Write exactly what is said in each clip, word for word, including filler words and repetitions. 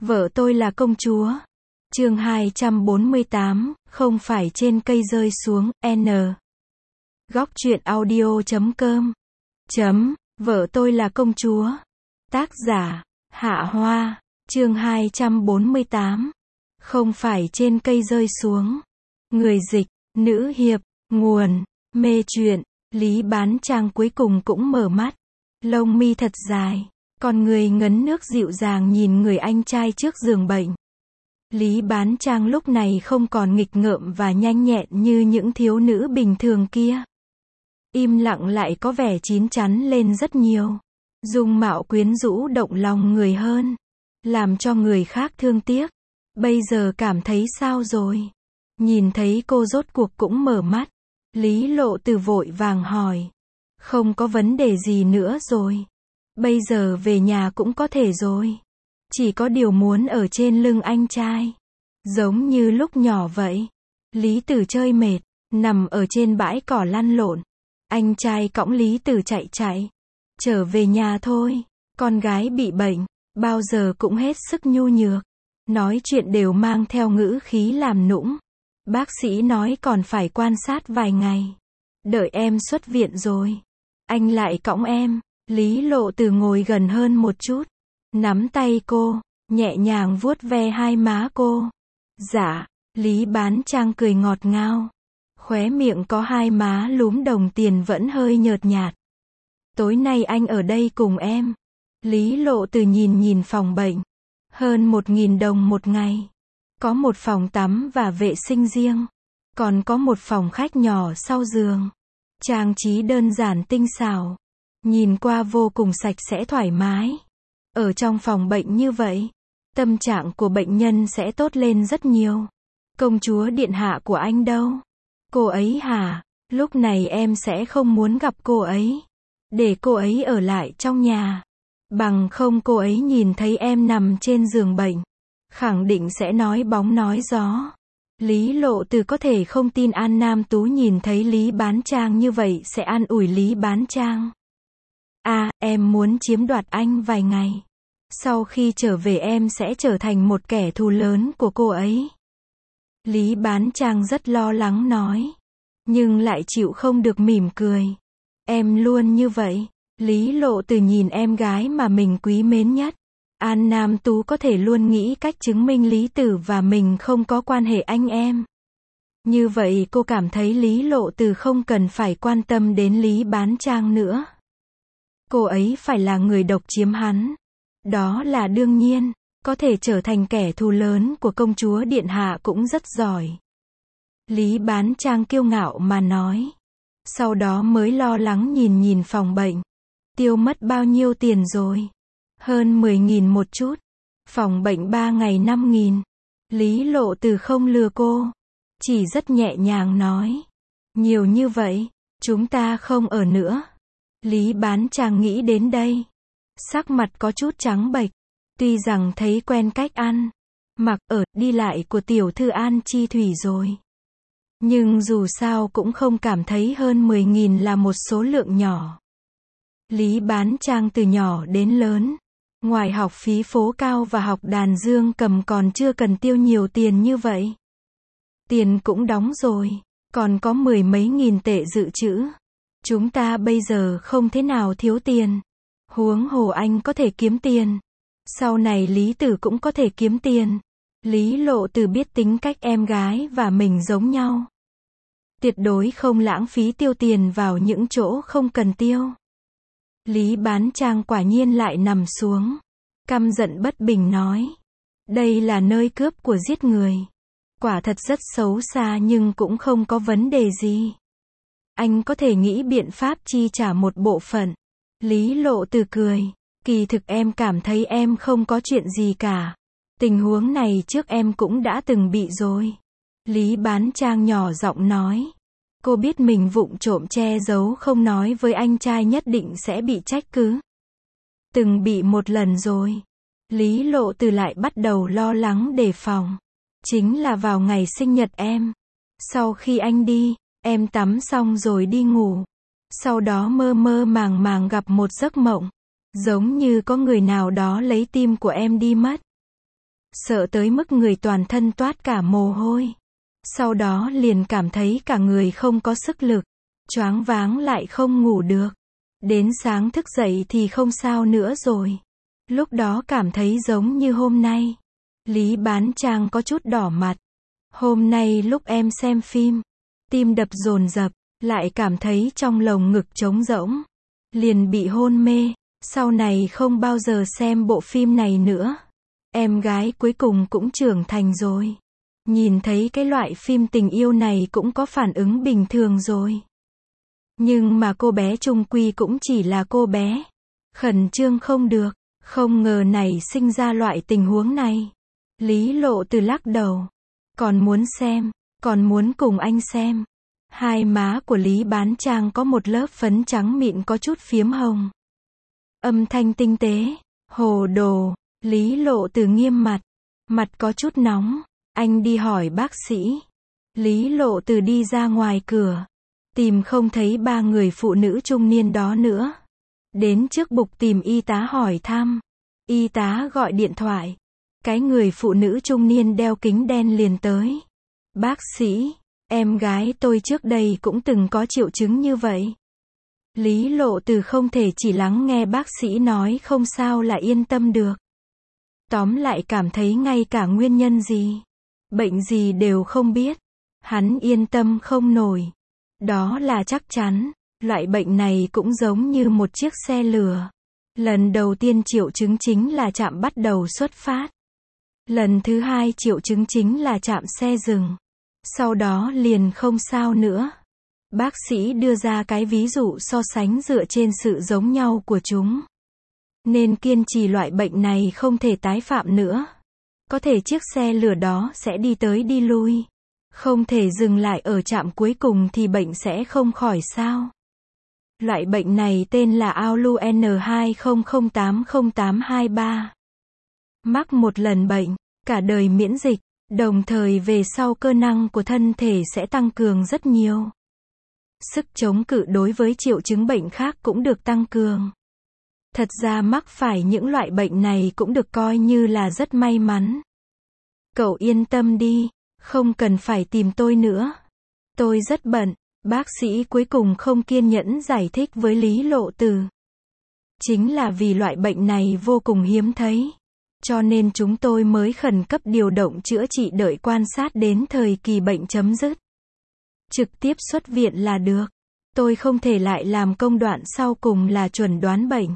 Vợ tôi là công chúa. Chương hai trăm bốn mươi tám, không phải trên cây rơi xuống, N. Góc truyện audio chấm com. Chấm, vợ tôi là công chúa. Tác giả, Hạ Hoa. Chương hai trăm bốn mươi tám. Không phải trên cây rơi xuống. Người dịch, nữ hiệp, nguồn, mê truyện, Lý Bán Trang cuối cùng cũng mở mắt. Lông mi thật dài, con người ngấn nước dịu dàng nhìn người anh trai trước giường bệnh. Lý Bán Trang lúc này không còn nghịch ngợm và nhanh nhẹn như những thiếu nữ bình thường kia. Im lặng lại có vẻ chín chắn lên rất nhiều. Dung mạo quyến rũ động lòng người hơn. Làm cho người khác thương tiếc. Bây giờ cảm thấy sao rồi? Nhìn thấy cô rốt cuộc cũng mở mắt. Lý Lộ Từ vội vàng hỏi. Không có vấn đề gì nữa rồi. Bây giờ về nhà cũng có thể rồi. Chỉ có điều muốn ở trên lưng anh trai. Giống như lúc nhỏ vậy. Lý Tử chơi mệt, nằm ở trên bãi cỏ lăn lộn. Anh trai cõng Lý Tử chạy chạy. Trở về nhà thôi. Con gái bị bệnh, bao giờ cũng hết sức nhu nhược. Nói chuyện đều mang theo ngữ khí làm nũng. Bác sĩ nói còn phải quan sát vài ngày. Đợi em xuất viện rồi. Anh lại cõng em. Lý Lộ Từ ngồi gần hơn một chút. Nắm tay cô, nhẹ nhàng vuốt ve hai má cô. Dạ, Lý Bán Trang cười ngọt ngào. Khóe miệng có hai má lúm đồng tiền vẫn hơi nhợt nhạt. Tối nay anh ở đây cùng em. Lý Lộ Từ nhìn nhìn phòng bệnh. Hơn một nghìn đồng một ngày. Có một phòng tắm và vệ sinh riêng. Còn có một phòng khách nhỏ sau giường. Trang trí đơn giản tinh xảo. Nhìn qua vô cùng sạch sẽ thoải mái. Ở trong phòng bệnh như vậy, tâm trạng của bệnh nhân sẽ tốt lên rất nhiều. Công chúa điện hạ của anh đâu? Cô ấy hả? Lúc này em sẽ không muốn gặp cô ấy. Để cô ấy ở lại trong nhà. Bằng không cô ấy nhìn thấy em nằm trên giường bệnh. Khẳng định sẽ nói bóng nói gió. Lý Lộ Từ có thể không tin An Nam Tú nhìn thấy Lý Bán Trang như vậy sẽ an ủi Lý Bán Trang. À, em muốn chiếm đoạt anh vài ngày. Sau khi trở về em sẽ trở thành một kẻ thù lớn của cô ấy. Lý Bán Trang rất lo lắng nói. Nhưng lại chịu không được mỉm cười. Em luôn như vậy. Lý Lộ Từ nhìn em gái mà mình quý mến nhất. An Nam Tú có thể luôn nghĩ cách chứng minh Lý Tử và mình không có quan hệ anh em. Như vậy cô cảm thấy Lý Lộ Từ không cần phải quan tâm đến Lý Bán Trang nữa. Cô ấy phải là người độc chiếm hắn. Đó là đương nhiên. Có thể trở thành kẻ thù lớn của công chúa điện hạ cũng rất giỏi. Lý Bán Trang kiêu ngạo mà nói. Sau đó mới lo lắng nhìn nhìn phòng bệnh. Tiêu mất bao nhiêu tiền rồi? Hơn mười nghìn một chút. Phòng bệnh ba ngày năm nghìn. Lý Lộ Từ không lừa cô. Chỉ rất nhẹ nhàng nói. Nhiều như vậy, chúng ta không ở nữa. Lý Bán Trang nghĩ đến đây. Sắc mặt có chút trắng bệch. Tuy rằng thấy quen cách ăn, mặc, ở, đi lại của tiểu thư An Chi Thủy rồi. Nhưng dù sao cũng không cảm thấy hơn mười nghìn là một số lượng nhỏ. Lý Bán Trang từ nhỏ đến lớn. Ngoài học phí phố cao và học đàn dương cầm còn chưa cần tiêu nhiều tiền như vậy. Tiền cũng đóng rồi. Còn có mười mấy nghìn tệ dự trữ. Chúng ta bây giờ không thế nào thiếu tiền. Huống hồ anh có thể kiếm tiền. Sau này Lý Tử cũng có thể kiếm tiền. Lý Lộ Từ biết tính cách em gái và mình giống nhau. Tuyệt đối không lãng phí tiêu tiền vào những chỗ không cần tiêu. Lý Bán Trang quả nhiên lại nằm xuống. Căm giận bất bình nói. Đây là nơi cướp của giết người. Quả thật rất xấu xa nhưng cũng không có vấn đề gì. Anh có thể nghĩ biện pháp chi trả một bộ phận. Lý Lộ Từ cười. Kỳ thực em cảm thấy em không có chuyện gì cả. Tình huống này trước em cũng đã từng bị rồi. Lý Bán Trang nhỏ giọng nói. Cô biết mình vụng trộm che giấu không nói với anh trai nhất định sẽ bị trách cứ. Từng bị một lần rồi. Lý Lộ Từ lại bắt đầu lo lắng đề phòng. Chính là vào ngày sinh nhật em. Sau khi anh đi, em tắm xong rồi đi ngủ. Sau đó mơ mơ màng màng gặp một giấc mộng. Giống như có người nào đó lấy tim của em đi mất. sợ tới mức người toàn thân toát cả mồ hôi. Sau đó liền cảm thấy cả người không có sức lực, choáng váng lại không ngủ được. Đến sáng thức dậy thì không sao nữa rồi. Lúc đó cảm thấy giống như hôm nay. Lý Bán Trang có chút đỏ mặt. Hôm nay lúc em xem phim, tim đập dồn dập, lại cảm thấy trong lồng ngực trống rỗng, liền bị hôn mê, sau này không bao giờ xem bộ phim này nữa. Em gái cuối cùng cũng trưởng thành rồi. Nhìn thấy cái loại phim tình yêu này cũng có phản ứng bình thường rồi. Nhưng mà cô bé chung quy cũng chỉ là cô bé. Khẩn trương không được, không ngờ nảy sinh ra loại tình huống này. Lý Lộ Từ lắc đầu. Còn muốn xem, còn muốn cùng anh xem. Hai má của Lý Bán Trang có một lớp phấn trắng mịn có chút phiếm hồng. Âm thanh tinh tế. Hồ đồ. Lý Lộ Từ nghiêm mặt. Mặt có chút nóng. Anh đi hỏi bác sĩ. Lý Lộ Từ đi ra ngoài cửa. Tìm không thấy ba người phụ nữ trung niên đó nữa. Đến trước bục tìm y tá hỏi thăm. Y tá gọi điện thoại. Cái người phụ nữ trung niên đeo kính đen liền tới. Bác sĩ, em gái tôi trước đây cũng từng có triệu chứng như vậy. Lý Lộ Từ không thể chỉ lắng nghe bác sĩ nói không sao là yên tâm được. Tóm lại cảm thấy ngay cả nguyên nhân gì, bệnh gì đều không biết. Hắn yên tâm không nổi. Đó là chắc chắn, loại bệnh này cũng giống như một chiếc xe lửa. Lần đầu tiên triệu chứng chính là trạm bắt đầu xuất phát. Lần thứ hai triệu chứng chính là trạm xe dừng. Sau đó liền không sao nữa. Bác sĩ đưa ra cái ví dụ so sánh dựa trên sự giống nhau của chúng. Nên kiên trì loại bệnh này không thể tái phạm nữa. Có thể chiếc xe lửa đó sẽ đi tới đi lui. Không thể dừng lại ở trạm cuối cùng thì bệnh sẽ không khỏi sao. Loại bệnh này tên là a u elu N hai không không tám không tám hai ba. Mắc một lần bệnh, cả đời miễn dịch, đồng thời về sau cơ năng của thân thể sẽ tăng cường rất nhiều. Sức chống cự đối với triệu chứng bệnh khác cũng được tăng cường. Thật ra mắc phải những loại bệnh này cũng được coi như là rất may mắn. Cậu yên tâm đi, không cần phải tìm tôi nữa. Tôi rất bận, bác sĩ cuối cùng không kiên nhẫn giải thích với Lý Lộ Từ. Chính là vì loại bệnh này vô cùng hiếm thấy. Cho nên chúng tôi mới khẩn cấp điều động chữa trị đợi quan sát đến thời kỳ bệnh chấm dứt. Trực tiếp xuất viện là được. Tôi không thể lại làm công đoạn sau cùng là chuẩn đoán bệnh.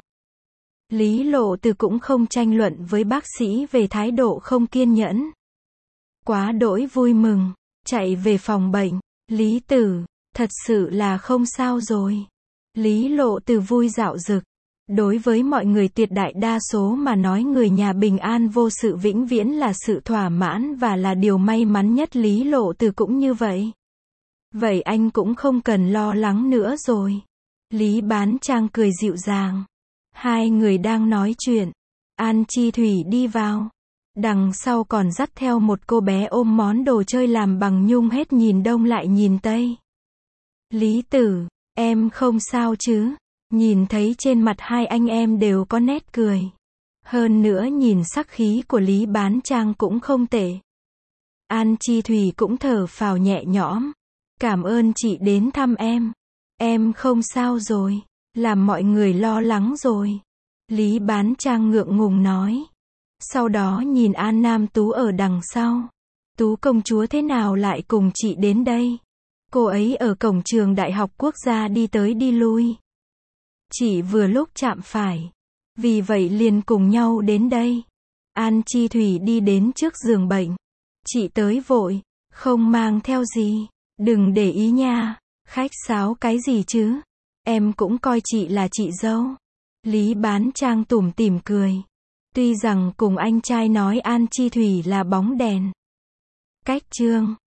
Lý Lộ Từ cũng không tranh luận với bác sĩ về thái độ không kiên nhẫn. Quá đỗi vui mừng, chạy về phòng bệnh. Lý Tử, thật sự là không sao rồi. Lý Lộ Từ vui dạo dực. Đối với mọi người tuyệt đại đa số mà nói người nhà bình an vô sự vĩnh viễn là sự thỏa mãn và là điều may mắn nhất. Lý Lộ Từ cũng như vậy. Vậy anh cũng không cần lo lắng nữa rồi. Lý Bán Trang cười dịu dàng. Hai người đang nói chuyện. An Chi Thủy đi vào. Đằng sau còn dắt theo một cô bé ôm món đồ chơi làm bằng nhung hết nhìn đông lại nhìn tây. Lý Tử, em không sao chứ? Nhìn thấy trên mặt hai anh em đều có nét cười. Hơn nữa nhìn sắc khí của Lý Bán Trang cũng không tệ. An Chi Thủy cũng thở phào nhẹ nhõm. Cảm ơn chị đến thăm em. Em không sao rồi. Làm mọi người lo lắng rồi. Lý Bán Trang ngượng ngùng nói. Sau đó nhìn An Nam Tú ở đằng sau. Tú công chúa thế nào lại cùng chị đến đây? Cô ấy ở cổng trường Đại học Quốc gia đi tới đi lui. Chị vừa lúc chạm phải. Vì vậy liền cùng nhau đến đây. An Chi Thủy đi đến trước giường bệnh. Chị tới vội. Không mang theo gì. Đừng để ý nha. Khách sáo cái gì chứ? Em cũng coi chị là chị dâu. Lý Bán Trang tủm tỉm cười. Tuy rằng cùng anh trai nói An Chi Thủy là bóng đèn. Cách chương